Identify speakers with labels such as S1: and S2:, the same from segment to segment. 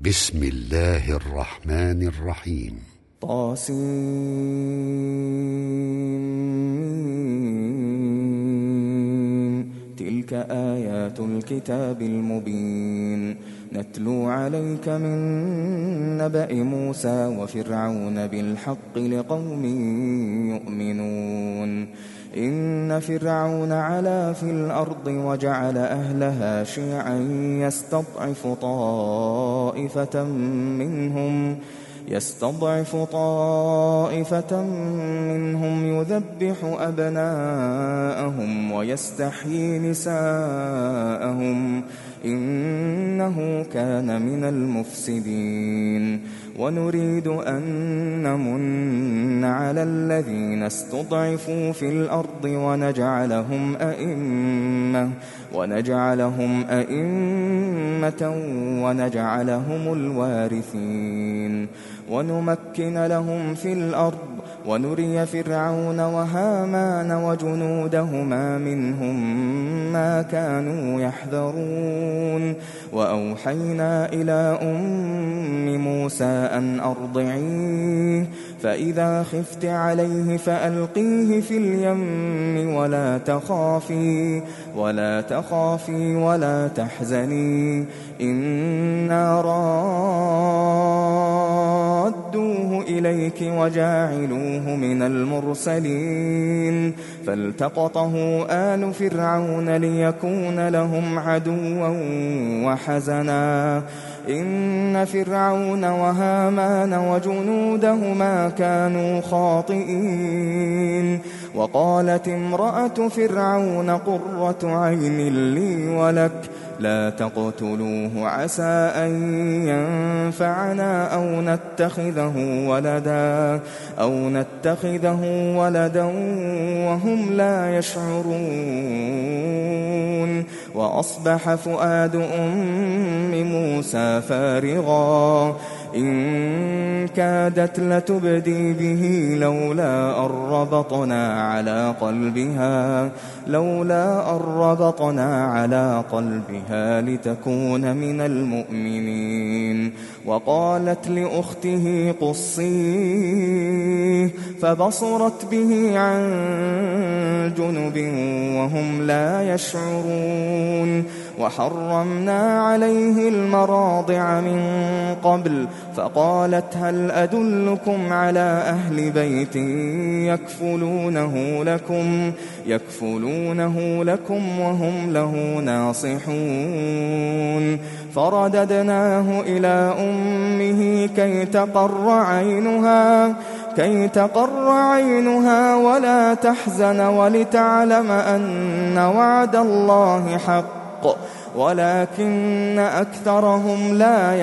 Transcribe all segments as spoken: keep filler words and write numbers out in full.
S1: بسم الله الرحمن الرحيم.
S2: طاسين. تلك آيات الكتاب المبين نتلو عليك من نبأ موسى وفرعون بالحق لقوم يؤمنون. إن فرعون علا في الأرض وجعل أهلها شيعا يستضعف طائفة منهم يستضعف طائفة منهم يذبح أبناءهم ويستحيي نساءهم إنه كان من المفسدين. ونريد أن نمن على الذين استضعفوا في الأرض ونجعلهم أئمة ونجعلهم أئمة ونجعلهم الوارثين. ونمكن لهم في الأرض ونري فرعون وهامان وجنودهما منهم ما كانوا يحذرون. وأوحينا إلى أم موسى أن أرضعيه فإذا خفت عليه فألقيه في اليم ولا تخافي ولا تخافي ولا تحزني إنا رادوه إليك وجاعلوه من المرسلين. فالتقطه آل فرعون ليكون لهم عدوا وحزنا إن فرعون وهامان وجنودهما كانوا خاطئين. وقالت امرأة فرعون قرة عين لي ولك لا تقتلوه عسى أن ينفعنا أو نتخذه ولدا أو نتخذه ولدا وهم لا يشعرون. وأصبح فؤاد أم موسى فارغا إن كادت لتبدي به لولا أن ربطنا على قلبها لولا أن ربطنا على قلبها لتكون من المؤمنين. وقالت لأخته قصيه فبصرت به عن جنب وهم لا يشعرون. وحرمنا عليه المراضع من قبل فقالت هل أدلكم على أهل بيت يكفلونه لكم يكفلونه لكم وهم له ناصحون. فرددناه إلى أمه كي تقر عينها كي تقر عينها ولا تحزن ولتعلم أن وعد الله حق ولكن أكثرهم لا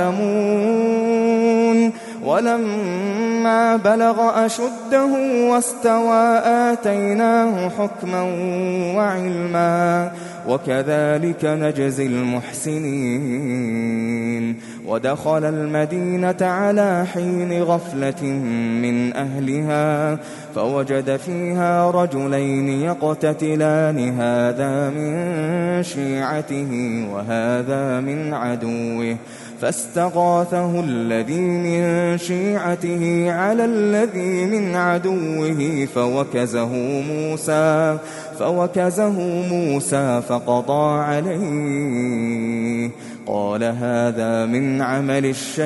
S2: يعلمون. ولما بلغ أشده واستوى آتيناه حكما وعلما وكذلك نجزي المحسنين. ودخل المدينة على حين غفلة من أهلها فوجد فيها رجلين يقتتلان هذا من شيعته وهذا من عدوه فاستغاثه الذي من شيعته على الذي من عدوه فوكزه موسى فوكزه موسى فقضى عليه قال هذا من عمل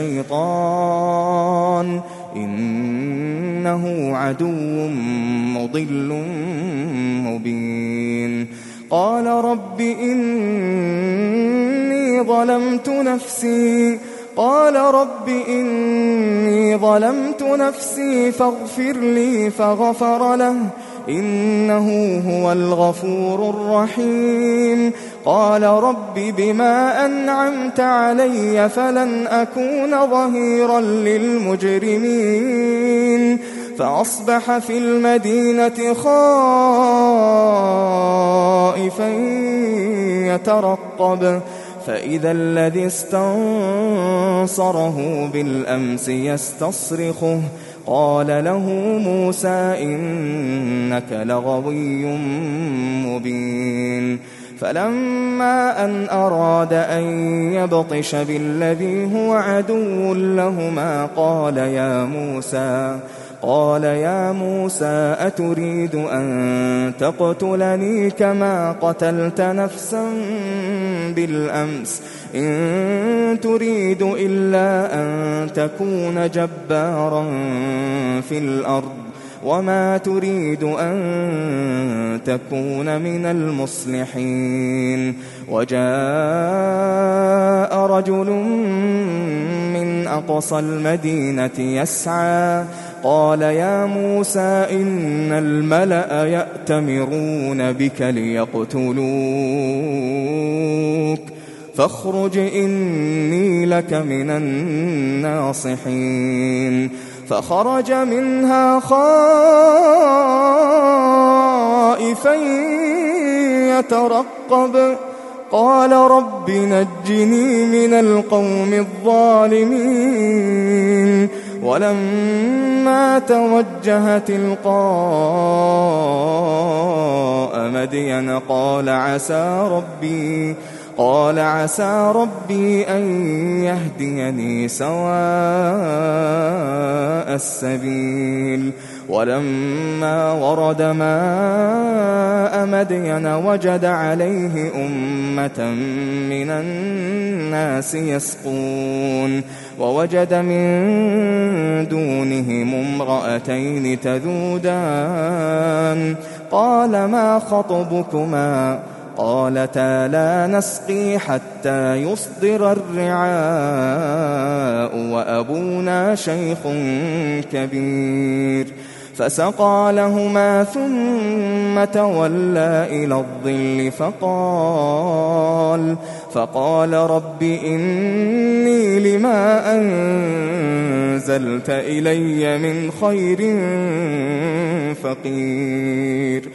S2: الشيطان إنه عدو مضل مبين. قال رب إني ظلمت نفسي قال رب إني ظلمت نفسي فاغفر لي فغفر له إنه هو الغفور الرحيم. قال رب بما أنعمت علي فلن أكون ظهيرا للمجرمين. فأصبح في المدينة خائفا يترقب فإذا الذي استنصره بالأمس يستصرخه قال له موسى إنك لغوي مبين. فلما أن أراد أن يبطش بالذي هو عدو لهما قال يا موسى قال يا موسى أتريد أن تقتلني كما قتلت نفسا بالأمس إن تريد إلا أن تكون جبارا في الأرض وما تريد أن تكون من المصلحين وجاء رجل من أقصى المدينة يسعى قال يا موسى إن الملأ يأتمرون بك ليقتلوك فاخرج إني لك من الناصحين فخرج منها خائفا يترقب قال رب نجني من القوم الظالمين ولما توجه تلقاء مدين قال عسى ربي قال عسى ربي أن يهديني سواء السبيل ولما ورد ماء مدين وجد عليه أمة من الناس يسقون ووجد من دونهم امرأتين تذودان قال ما خطبكما قالتا لا نسقي حتى يصدر الرعاء وأبونا شيخ كبير فسقى لهما ثم تولى إلى الظل فقال فقال رب إني لما أنزلت إلي من خير فقير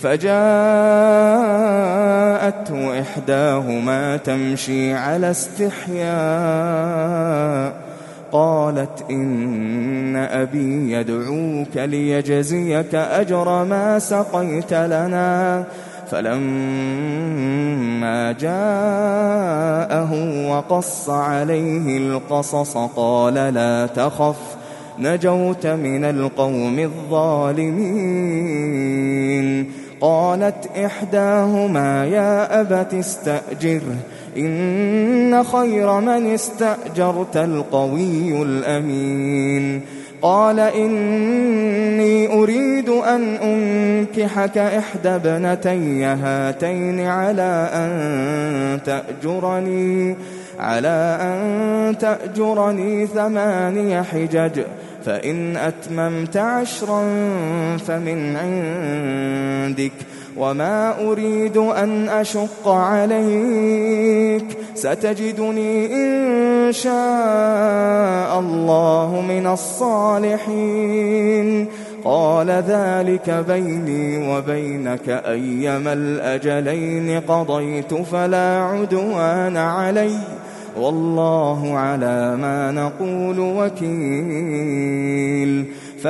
S2: فجاءته إحداهما تمشي على استحياء قالت إن أبي يدعوك ليجزيك أجر ما سقيت لنا فلما جاءه وقص عليه القصص قال لا تخف نجوت من القوم الظالمين قالت إحداهما يا أبت استأجره إن خير من استأجرت القوي الأمين قال إني أريد أن أنكحك إحدى ابنتي هاتين على أن تأجرني على أن تأجرني ثماني حجج فإن أتممت عشرا فمن عندك وما أريد أن أشق عليك ستجدني إن شاء الله من الصالحين قال ذلك بيني وبينك أيما الأجلين قضيت فلا عدوان علي والله على ما نقول وكيل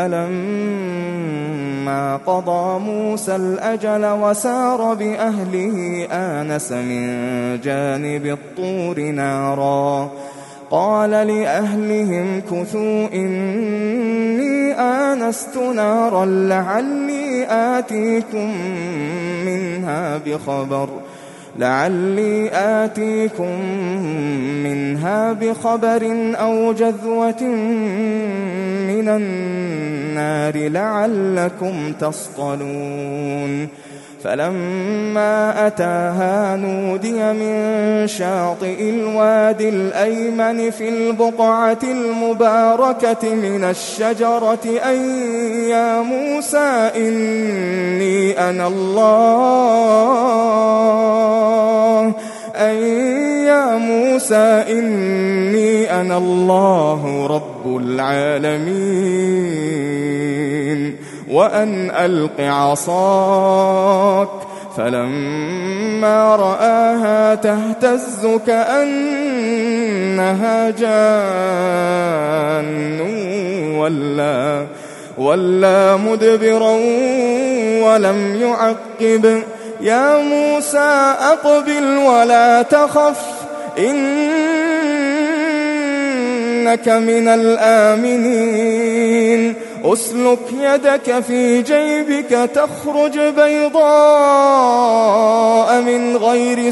S2: فلما قضى موسى الأجل وسار بأهله آنس من جانب الطور نارا قال لأهلهم كثوا إني آنست نارا لعلي آتيكم منها بخبر لعلي آتيكم منها بخبر أو جذوة من النار لعلكم تصطلون فلما أتاها نودي من شاطئ الوادي الأيمن في البقعة المباركة من الشجرة أن يا موسى إني أنا الله أن يا موسى إني أنا الله رب العالمين وأن ألق عصاك فلما رآها تهتز كأنها جان ولا, ولا مدبرا ولم يعقب يا موسى أقبل ولا تخف إنك من الآمنين أسلك يدك في جيبك تخرج بيضاء من غير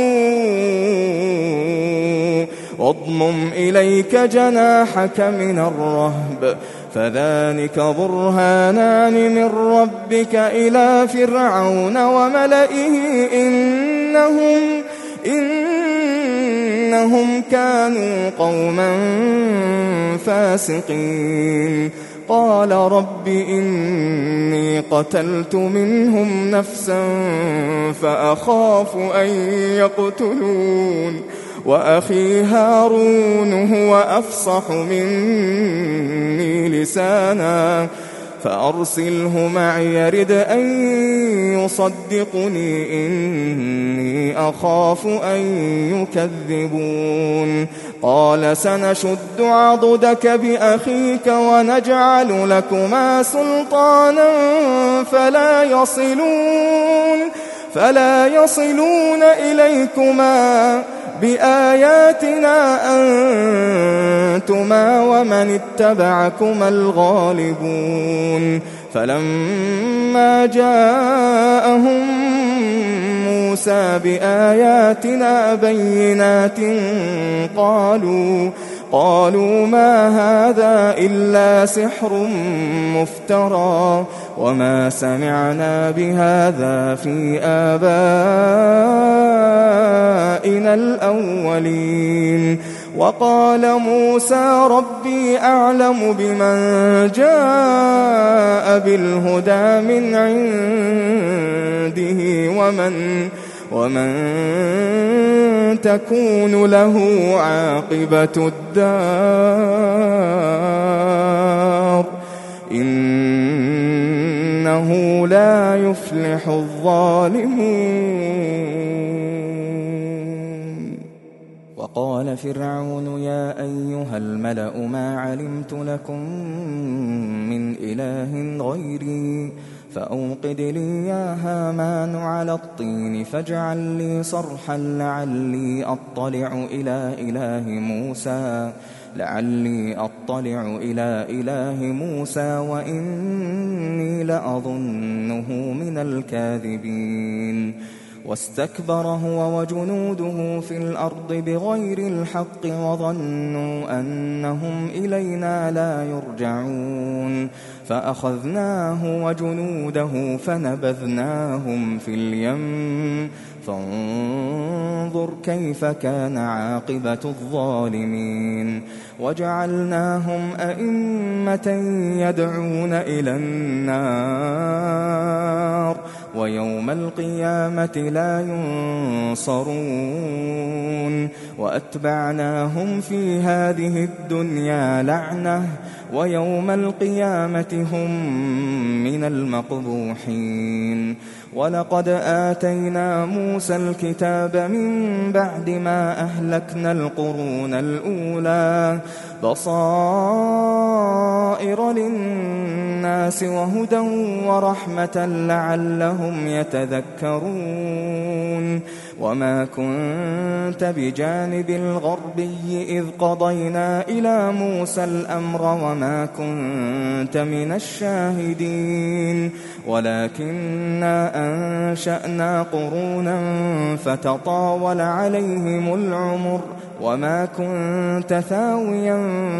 S2: سوء واضمم إليك جناحك من الرهب فذلك برهانان من ربك إلى فرعون وملئه إنهم إنهم كانوا قوما فاسقين قال رب إني قتلت منهم نفسا فأخاف أن يقتلون وأخي هارون هو أفصح مني لسانا فأرسله معي يرد أن يصدقني إني أخاف أن يكذبون قال سنشد عضدك بأخيك ونجعل لكما سلطانا فلا يصلون فلا يصلون إليكما بآياتنا أنتما ومن اتبعكما الغالبون فلما جاءهم موسى بآياتنا بينات قالوا قالوا ما هذا إلا سحر مفترى وما سمعنا بهذا في آبائنا الأولين وقال موسى ربي أعلم بمن جاء بالهدى من عنده ومن ومن تكون له عاقبة الدار إنه لا يفلح الظالمون وقال فرعون يا أيها الملأ ما علمت لكم من إله غيري فأوقد لي يا هامان على الطين فاجعل لي صرحا لعلي أطلع إلى إله موسى لعلي أطلع إلى إله موسى وإني لأظنه من الكاذبين واستكبر هو وجنوده في الأرض بغير الحق وظنوا أنهم إلينا لا يرجعون فأخذناه وجنوده فنبذناهم في اليم فانظر كيف كان عاقبة الظالمين وجعلناهم أئمة يدعون إلى النار ويوم القيامة لا ينصرون وأتبعناهم في هذه الدنيا لعنة ويوم القيامة هم من المقبوحين ولقد آتينا موسى الكتاب من بعد ما أهلكنا القرون الأولى بصائر للناس وهدى ورحمة لعلهم يتذكرون وما كنت بجانب الغربي إذ قضينا إلى موسى الأمر وما كنت من الشاهدين ولكننا أنشأنا قرونا فتطاول عليهم العمر وما كنت ثاويا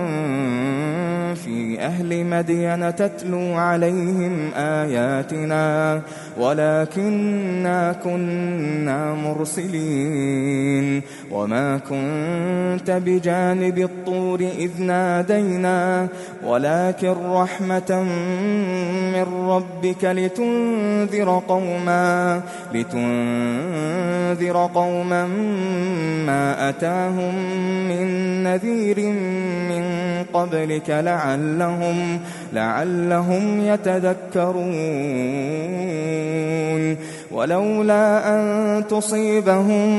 S2: في أهل مدين تتلو عليهم آياتنا ولكننا كنا مرسلين وما كنت بجانب الطور إذ نادينا ولكن رحمة من ربك لتنذر قوما لتنذر قوما ما أتاهم من نذير من قبلك لعلهم لعلهم يتذكرون ولولا أن تصيبهم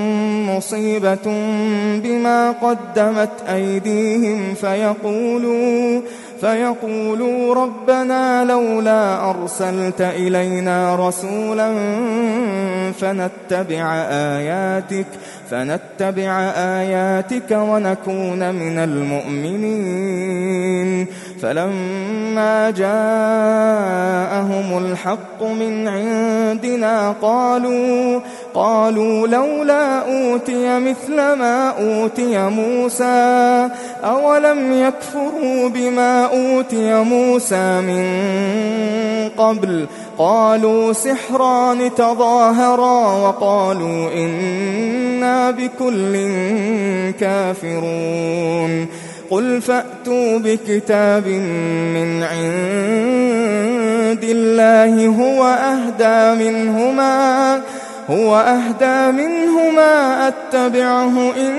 S2: مصيبة بما قدمت أيديهم فيقولوا فيقولوا ربنا لولا أرسلت إلينا رسولا فنتبع آياتك فنتبع آياتك ونكون من المؤمنين. فلما جاءهم الحق من عندنا قالوا قالوا لولا أوتي مثل ما أوتي موسى أولم يكفروا بما أوتي موسى من قبل قالوا سحران تظاهرا وقالوا إنا بكل كافرون. قل فأتوا بكتاب من عند الله هو أهدى منهما هو أهدى منهما أتبعه إن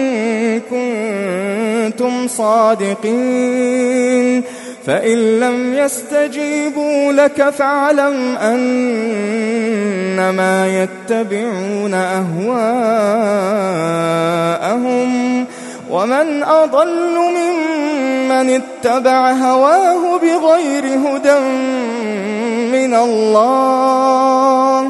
S2: كنتم صادقين. فإن لم يستجيبوا لك فاعلم أنما يتبعون أهواءهم ومن أضل ممن اتبع هواه بغير هدى من الله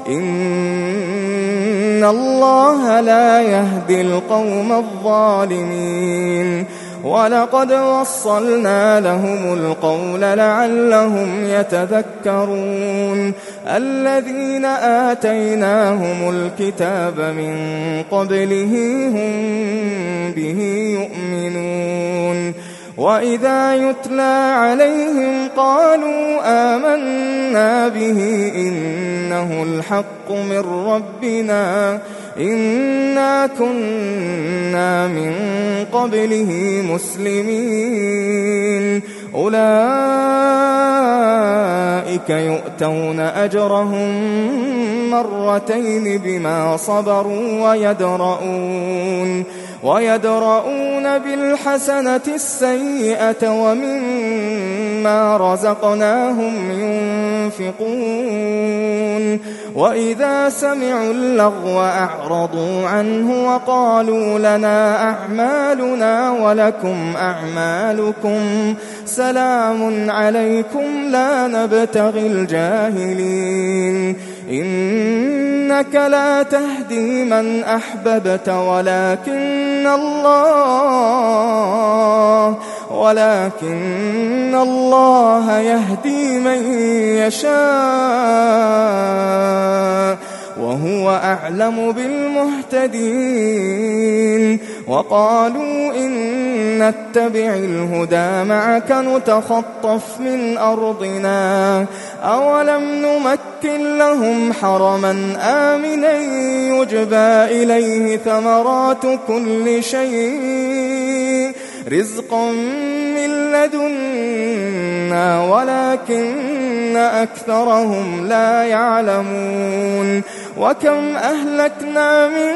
S2: إن الله لا يهدي القوم الظالمين. ولقد وصلنا لهم القول لعلهم يتذكرون. الذين آتيناهم الكتاب من قبله هم به يؤمنون. وإذا يتلى عليهم قالوا آمنا به إنه الحق من ربنا إنا كنا من قبله مسلمين. أولئك يؤتون أجرهم مرتين بما صبروا ويدرؤون ويدرؤون بالحسنة السيئة ومما رزقناهم ينفقون. وإذا سمعوا اللغو أعرضوا عنه وقالوا لنا أعمالنا ولكم أعمالكم سلام عليكم لا نبتغي الجاهلين. إنك لا تهدي من أحببت ولكن الله ولكن الله يهدي من يشاء وهو أعلم بالمهتدين. وقالوا إن نتبع الهدى معك نتخطف من أرضنا أولم نمكن لهم حرما آمنا يجبى إليه ثمرات كل شيء رزقا من لدنا ولكن أكثرهم لا يعلمون. وكم أهلكنا من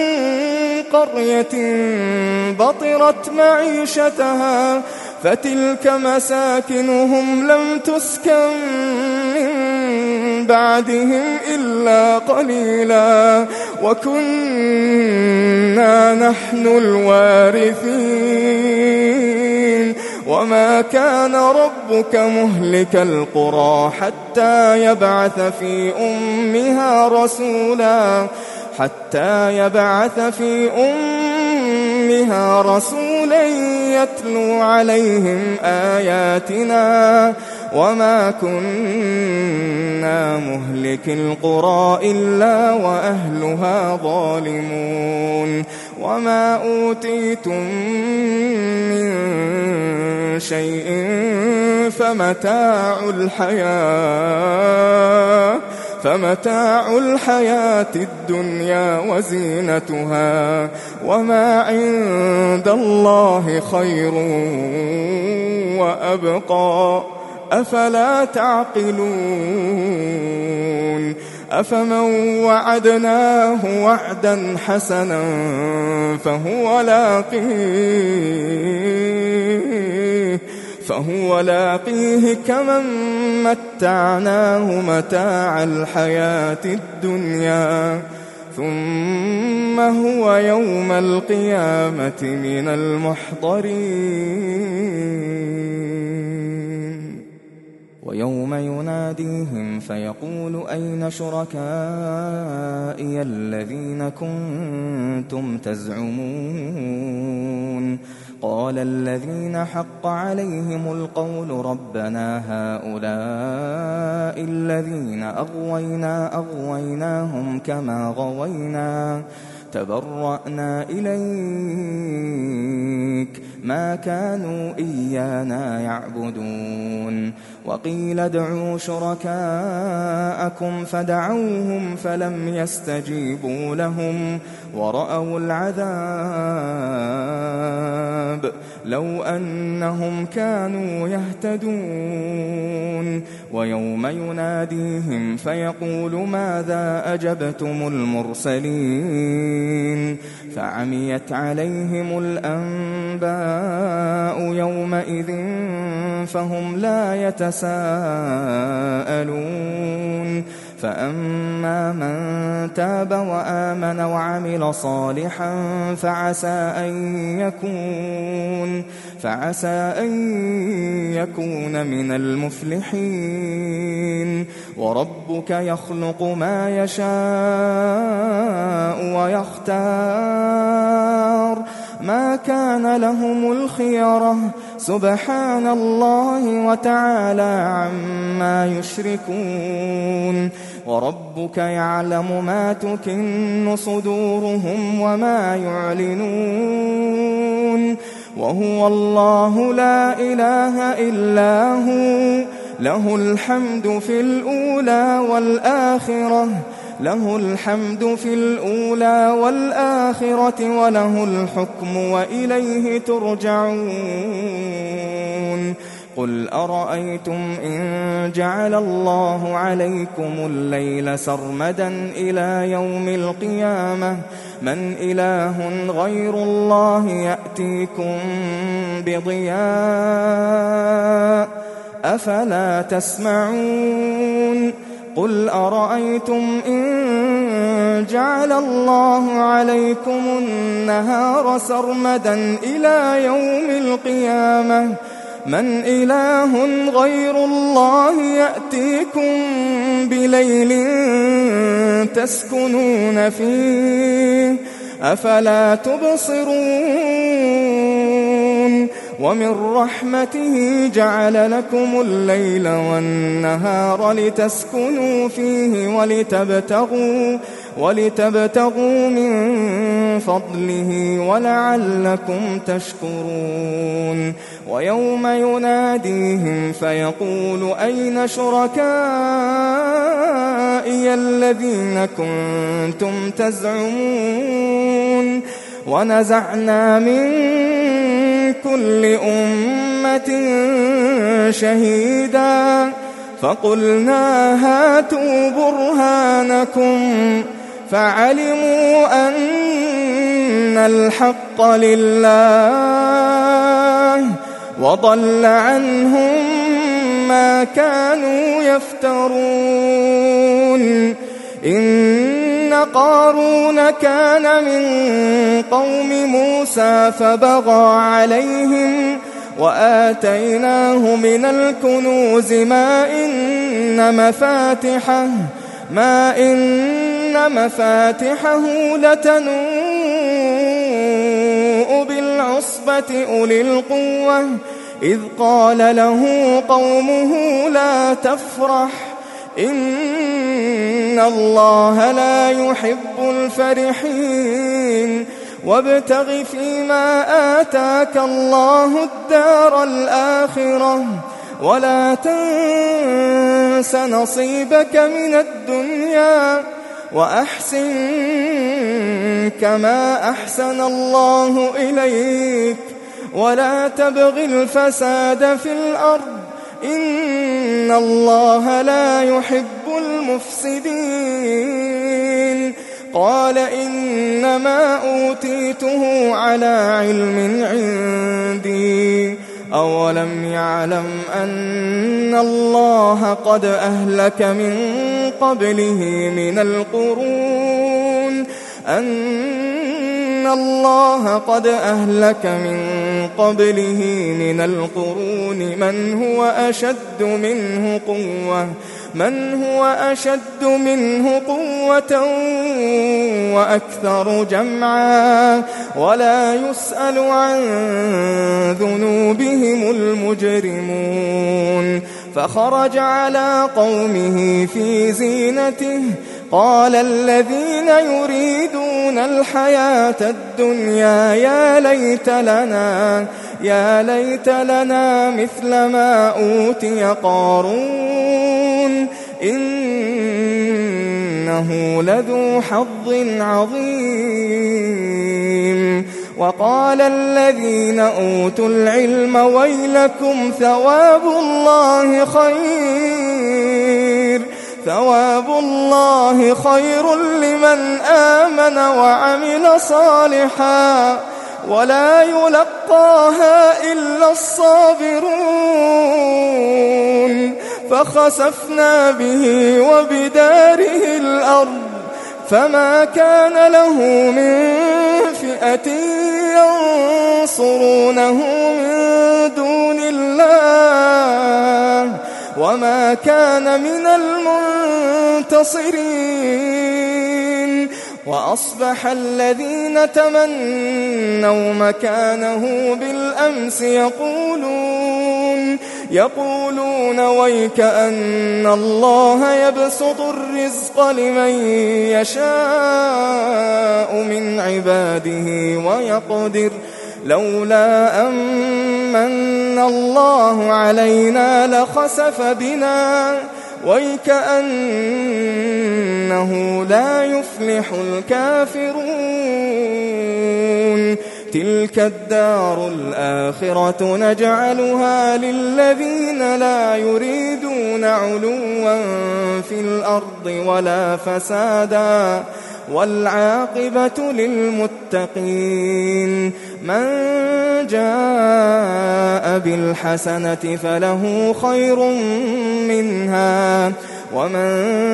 S2: قرية بطرت معيشتها فتلك مساكنهم لم تسكن من بعدهم إلا قليلا وكنا نحن الوارثين. وما كان ربك مهلك القرى حتى يبعث في أمها رسولا حتى يبعث في أمها رسولا يتلو عليهم آياتنا وما كنا مهلك القرى إلا وأهلها ظالمون. وما أوتيتم من شيء فمتاع الحياة فمتاع الحياة الدنيا وزينتها وما عند الله خير وأبقى أفلا تعقلون. أفمن وعدناه وعدا حسنا فهو لاقيه فهو لاقيه كمن متعناه متاع الحياة الدنيا ثم هو يوم القيامة من المحضرين. ويوم يناديهم فيقول أين شركائي الذين كنتم تزعمون قال الذين حق عليهم القول ربنا هؤلاء الذين أغوينا أغويناهم كما غوينا تبرأنا إليك ما كانوا إيانا يعبدون وقيل ادعوا شركاءكم فدعوهم فلم يستجيبوا لهم ورأوا العذاب لو أنهم كانوا يهتدون ويوم يناديهم فيقول ماذا أجبتم المرسلين فعميت عليهم الأنباء يومئذ فهم لا يتساءلون فأما من تاب وآمن وعمل صالحا فعسى أن يكون فعسى أن يكون من المفلحين وربك يخلق ما يشاء ويختار ما كان لهم الخيرة سبحان الله وتعالى عما يشركون وربك يعلم ما تكن صدورهم وما يعلنون وهو الله لا إله إلا هو له الحمد في الأولى والآخرة له الحمد في الأولى والآخرة وله الحكم وإليه ترجعون قل أرأيتم إن جعل الله عليكم الليل سرمدا إلى يوم القيامة من إله غير الله يأتيكم بضياء أفلا تسمعون قل أرأيتم إن جعل الله عليكم النهار سرمدا إلى يوم القيامة من إله غير الله يأتيكم بليل تسكنون فيه أفلا تبصرون ومن رحمته جعل لكم الليل والنهار لتسكنوا فيه ولتبتغوا ولتبتغوا من فضله ولعلكم تشكرون ويوم يناديهم فيقول أين شركائي الذين كنتم تزعمون ونزعنا من كل أمة شهيدا فقلنا هاتوا برهانكم فعلموا أن الحق لله وضل عنهم ما كانوا يفترون إن قارون كان من قوم موسى فبغى عليهم وآتيناه من الكنوز ما إن مفاتحه ما إن مفاتحه لتنوء بالعصبة أولي القوة إذ قال له قومه لا تفرح إن الله لا يحب الفرحين وابتغ فيما آتاك الله الدار الآخرة ولا تنس نصيبك من الدنيا وأحسن كما أحسن الله إليك ولا تبغ الفساد في الأرض إن الله لا يحب المفسدين قال إنما أوتيته على علم عندي أولم يعلم أن الله قد أهلك من قبله من القرون أن الله قد أهلك من قبله من القرون من هو أشد منه قوة من هو أشد منه قوة وأكثر جمعا ولا يسأل عن ذنوبهم المجرمون. فخرج على قومه في زينته قال الذين يريدون الحياة الدنيا يا ليت لنا يا ليت لنا مثل ما أوتي قارون إنه لذو حظ عظيم. وقال الذين أوتوا العلم ويلكم ثواب الله خير ثواب الله خير لمن آمن وعمل صالحا ولا يلقاها إلا الصابرون. فخسفنا به وبداره الأرض فما كان له من فئة ينصرونه من دون الله وما كان من المنتصرين. وأصبح الذين تمنوا مكانه بالأمس يقولون يقولون ويك أن الله يبسط الرزق لمن يشاء من عباده ويقدر لولا أمن الله علينا لخسف بنا ويكأنه لا يفلح الكافرون. تلك الدار الآخرة نجعلها للذين لا يريدون علوا في الأرض ولا فسادا والعاقبة للمتقين. من جاء بالحسنة فله خير منها ومن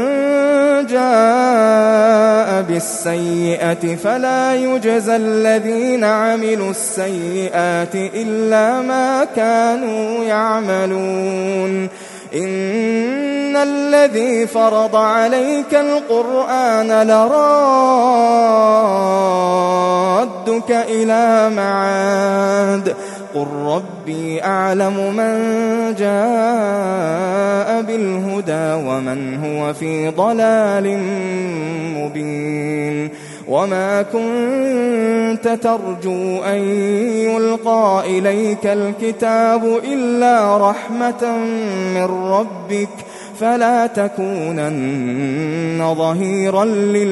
S2: جاء بالسيئة فلا يجزى الذين عملوا السيئات إلا ما كانوا يعملون. إن الذي فرض عليك القرآن لرادك إلى معاد قل ربي أعلم من جاء بالهدى ومن هو في ضلال مبين. وما كنت ترجو أن يلقى إليك الكتاب إلا رحمة من ربك فلا تكونن ظهيرا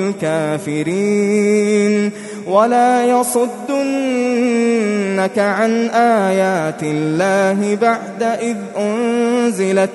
S2: للكافرين. ولا يصدنك عن آيات الله بعد إذ أنزلت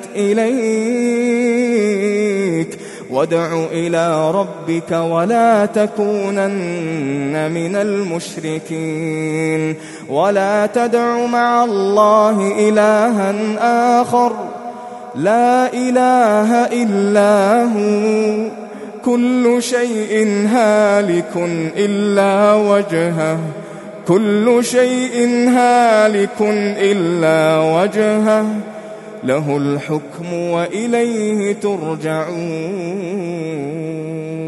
S2: إليك وادع إلى ربك ولا تكونن من المشركين. ولا تدع مع الله إلها آخر لا إله إلا هو كل شيء هالك إلا وجهه كل شيء هالك إلا وجهه له الحكم وإليه ترجعون.